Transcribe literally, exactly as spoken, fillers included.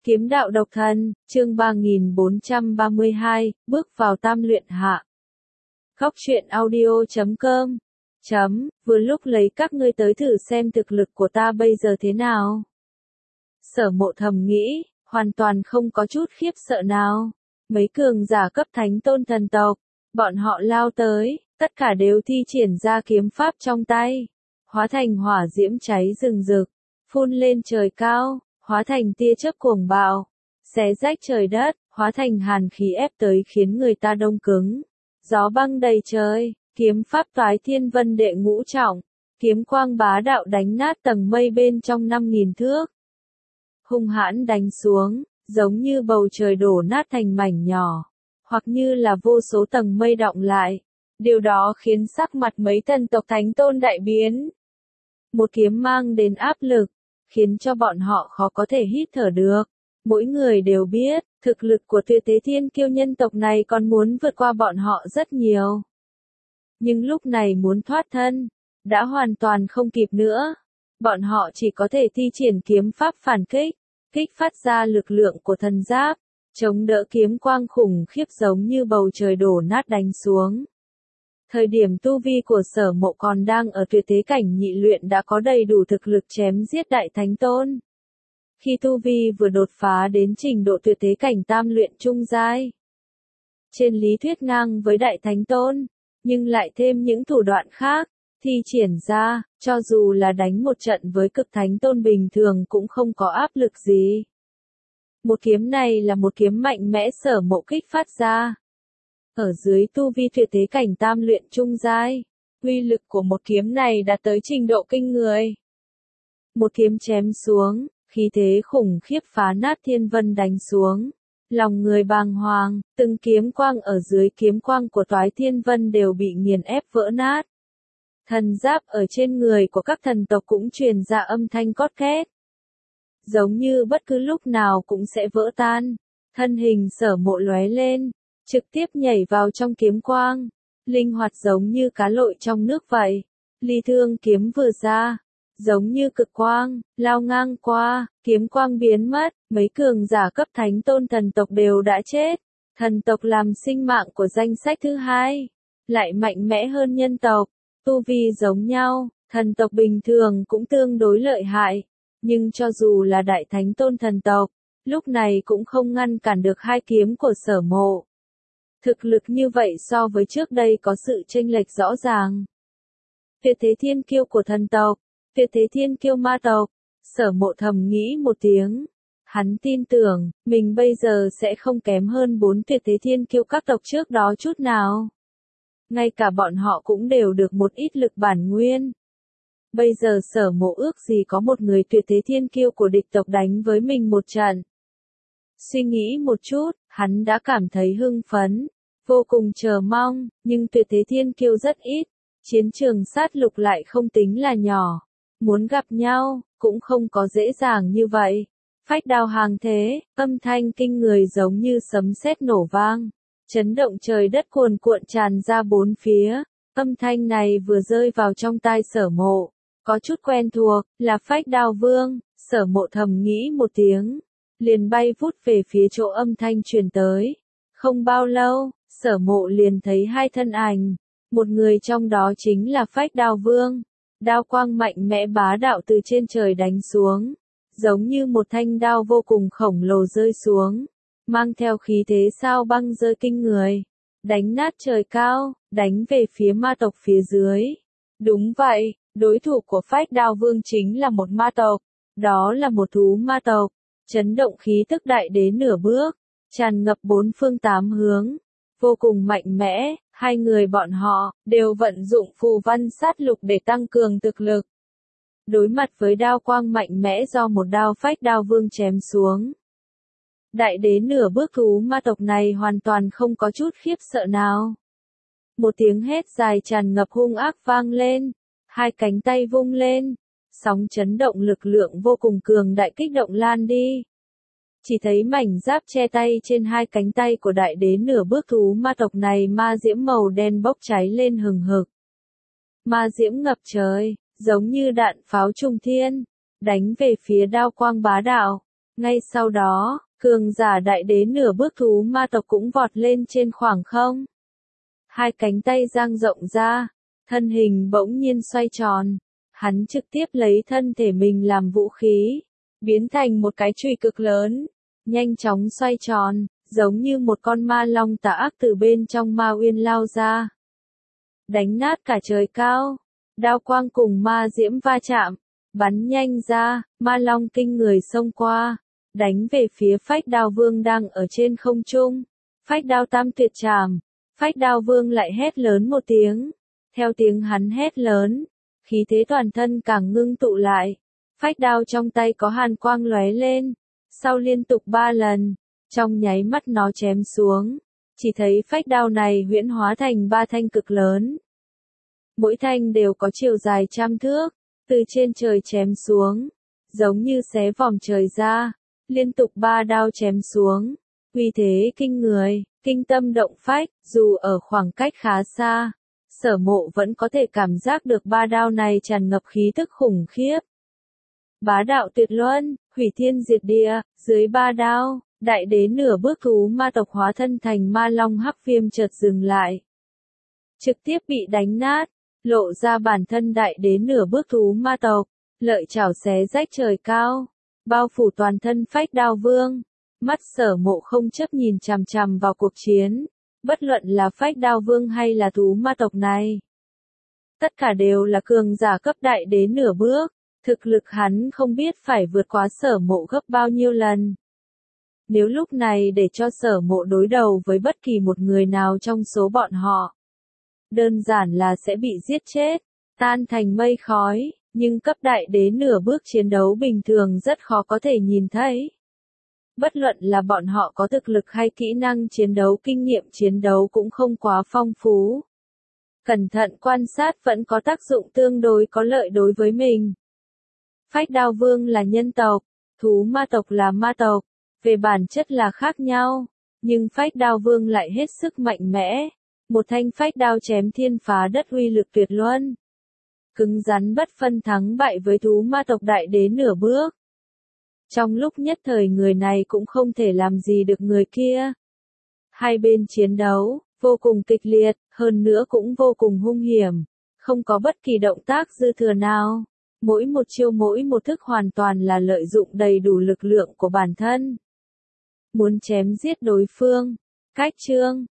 Kiếm đạo độc thân, chương ba nghìn bốn trăm ba mươi hai, bước vào tam luyện hạ. Góc truyện audio chấm com chấm, vừa lúc lấy các ngươi tới thử xem thực lực của ta bây giờ thế nào. Sở Mộ thầm nghĩ, hoàn toàn không có chút khiếp sợ nào. Mấy cường giả cấp thánh tôn thần tộc, bọn họ lao tới, tất cả đều thi triển ra kiếm pháp trong tay, hóa thành hỏa diễm cháy rừng rực, phun lên trời cao, hóa thành tia chớp cuồng bạo, xé rách trời đất, hóa thành hàn khí ép tới khiến người ta đông cứng. Gió băng đầy trời, kiếm pháp toái thiên vân đệ ngũ trọng, kiếm quang bá đạo đánh nát tầng mây bên trong năm nghìn thước. Hung hãn đánh xuống, giống như bầu trời đổ nát thành mảnh nhỏ, hoặc như là vô số tầng mây đọng lại. Điều đó khiến sắc mặt mấy thần tộc thánh tôn đại biến. Một kiếm mang đến áp lực, khiến cho bọn họ khó có thể hít thở được. Mỗi người đều biết, thực lực của Tuyệt Thế Thiên Kiêu nhân tộc này còn muốn vượt qua bọn họ rất nhiều. Nhưng lúc này muốn thoát thân, đã hoàn toàn không kịp nữa. Bọn họ chỉ có thể thi triển kiếm pháp phản kích, kích phát ra lực lượng của thần giáp, chống đỡ kiếm quang khủng khiếp giống như bầu trời đổ nát đánh xuống. Thời điểm tu vi của Sở Mộ còn đang ở tuyệt thế cảnh nhị luyện đã có đầy đủ thực lực chém giết đại thánh tôn. Khi tu vi vừa đột phá đến trình độ tuyệt thế cảnh tam luyện trung giai, trên lý thuyết ngang với đại thánh tôn, nhưng lại thêm những thủ đoạn khác, thi triển ra, cho dù là đánh một trận với cực thánh tôn bình thường cũng không có áp lực gì. Một kiếm này là một kiếm mạnh mẽ Sở Mộ kích phát ra. Ở dưới tu vi tuyệt thế cảnh tam luyện trung giai, uy lực của một kiếm này đạt tới trình độ kinh người. Một kiếm chém xuống, khí thế khủng khiếp phá nát thiên vân đánh xuống. Lòng người bàng hoàng, từng kiếm quang ở dưới kiếm quang của toái thiên vân đều bị nghiền ép vỡ nát. Thần giáp ở trên người của các thần tộc cũng truyền ra âm thanh cót két. Giống như bất cứ lúc nào cũng sẽ vỡ tan. Thân hình Sở Mộ lóe lên, trực tiếp nhảy vào trong kiếm quang, linh hoạt giống như cá lội trong nước vậy. Ly thương kiếm vừa ra, giống như cực quang, lao ngang qua, kiếm quang biến mất, mấy cường giả cấp thánh tôn thần tộc đều đã chết. Thần tộc làm sinh mạng của danh sách thứ hai, lại mạnh mẽ hơn nhân tộc, tu vi giống nhau, thần tộc bình thường cũng tương đối lợi hại, nhưng cho dù là đại thánh tôn thần tộc, lúc này cũng không ngăn cản được hai kiếm của Sở Mộ. Thực lực như vậy so với trước đây có sự chênh lệch rõ ràng. Tuyệt thế thiên kiêu của thần tộc, tuyệt thế thiên kiêu ma tộc, Sở Mộ thầm nghĩ một tiếng. Hắn tin tưởng, mình bây giờ sẽ không kém hơn bốn tuyệt thế thiên kiêu các tộc trước đó chút nào. Ngay cả bọn họ cũng đều được một ít lực bản nguyên. Bây giờ Sở Mộ ước gì có một người tuyệt thế thiên kiêu của địch tộc đánh với mình một trận. Suy nghĩ một chút, hắn đã cảm thấy hưng phấn, vô cùng chờ mong, nhưng tuyệt thế thiên kiêu rất ít, chiến trường sát lục lại không tính là nhỏ, muốn gặp nhau, cũng không có dễ dàng như vậy. Phách đao hàng thế, âm thanh kinh người giống như sấm sét nổ vang, chấn động trời đất cuồn cuộn tràn ra bốn phía. Âm thanh này vừa rơi vào trong tai Sở Mộ, có chút quen thuộc, là Phách Đao Vương. Sở Mộ thầm nghĩ một tiếng, liền bay vút về phía chỗ âm thanh truyền tới. Không bao lâu, Sở Mộ liền thấy hai thân ảnh, một người trong đó chính là Phách Đao Vương. Đao quang mạnh mẽ bá đạo từ trên trời đánh xuống, giống như một thanh đao vô cùng khổng lồ rơi xuống, mang theo khí thế sao băng rơi kinh người, đánh nát trời cao, đánh về phía ma tộc phía dưới. Đúng vậy, đối thủ của Phách Đao Vương chính là một ma tộc, đó là một thú ma tộc, chấn động khí tức đại đế nửa bước, tràn ngập bốn phương tám hướng, vô cùng mạnh mẽ. Hai người bọn họ đều vận dụng phù văn sát lục để tăng cường thực lực. Đối mặt với đao quang mạnh mẽ do một đao Phách Đao Vương chém xuống, đại đế nửa bước thú ma tộc này hoàn toàn không có chút khiếp sợ nào. Một tiếng hét dài tràn ngập hung ác vang lên, hai cánh tay vung lên, sóng chấn động lực lượng vô cùng cường đại kích động lan đi. Chỉ thấy mảnh giáp che tay trên hai cánh tay của đại đế nửa bước thú ma tộc này ma diễm màu đen bốc cháy lên hừng hực. Ma diễm ngập trời, giống như đạn pháo trùng thiên, đánh về phía đao quang bá đạo. Ngay sau đó, cường giả đại đế nửa bước thú ma tộc cũng vọt lên trên khoảng không. Hai cánh tay dang rộng ra, thân hình bỗng nhiên xoay tròn. Hắn trực tiếp lấy thân thể mình làm vũ khí, biến thành một cái chùy cực lớn, nhanh chóng xoay tròn, giống như một con ma long tà ác từ bên trong ma uyên lao ra. Đánh nát cả trời cao, đao quang cùng ma diễm va chạm, bắn nhanh ra, ma long kinh người xông qua, đánh về phía Phách Đao Vương đang ở trên không trung. Phách Đao Tam Tuyệt Trảm, Phách Đao Vương lại hét lớn một tiếng. Theo tiếng hắn hét lớn, khí thế toàn thân càng ngưng tụ lại. Phách đao trong tay có hàn quang lóe lên, sau liên tục ba lần, trong nháy mắt nó chém xuống. Chỉ thấy phách đao này huyễn hóa thành ba thanh cực lớn. Mỗi thanh đều có chiều dài trăm thước, từ trên trời chém xuống, giống như xé vòm trời ra, liên tục ba đao chém xuống, uy thế kinh người, kinh tâm động phách, dù ở khoảng cách khá xa, Sở Mộ vẫn có thể cảm giác được ba đao này tràn ngập khí tức khủng khiếp. Bá đạo tuyệt luân, hủy thiên diệt địa, dưới ba đao, đại đế nửa bước thú ma tộc hóa thân thành ma long hắc viêm chợt dừng lại. Trực tiếp bị đánh nát, lộ ra bản thân đại đế nửa bước thú ma tộc, lợi chảo xé rách trời cao, bao phủ toàn thân Phách Đao Vương. Mắt Sở Mộ không chấp nhìn chằm chằm vào cuộc chiến, bất luận là Phách Đao Vương hay là thú ma tộc này. Tất cả đều là cường giả cấp đại đế nửa bước, thực lực hắn không biết phải vượt quá Sở Mộ gấp bao nhiêu lần. Nếu lúc này để cho Sở Mộ đối đầu với bất kỳ một người nào trong số bọn họ, đơn giản là sẽ bị giết chết, tan thành mây khói, nhưng cấp đại đế nửa bước chiến đấu bình thường rất khó có thể nhìn thấy. Bất luận là bọn họ có thực lực hay kỹ năng chiến đấu, kinh nghiệm chiến đấu cũng không quá phong phú. Cẩn thận quan sát vẫn có tác dụng tương đối có lợi đối với mình. Phách Đao Vương là nhân tộc, thú ma tộc là ma tộc, về bản chất là khác nhau, nhưng Phách Đao Vương lại hết sức mạnh mẽ. Một thanh phách đao chém thiên phá đất uy lực tuyệt luân. Cứng rắn bất phân thắng bại với thú ma tộc đại đế nửa bước. Trong lúc nhất thời người này cũng không thể làm gì được người kia. Hai bên chiến đấu, vô cùng kịch liệt, hơn nữa cũng vô cùng hung hiểm. Không có bất kỳ động tác dư thừa nào. Mỗi một chiêu mỗi một thức hoàn toàn là lợi dụng đầy đủ lực lượng của bản thân. Muốn chém giết đối phương. Cách chương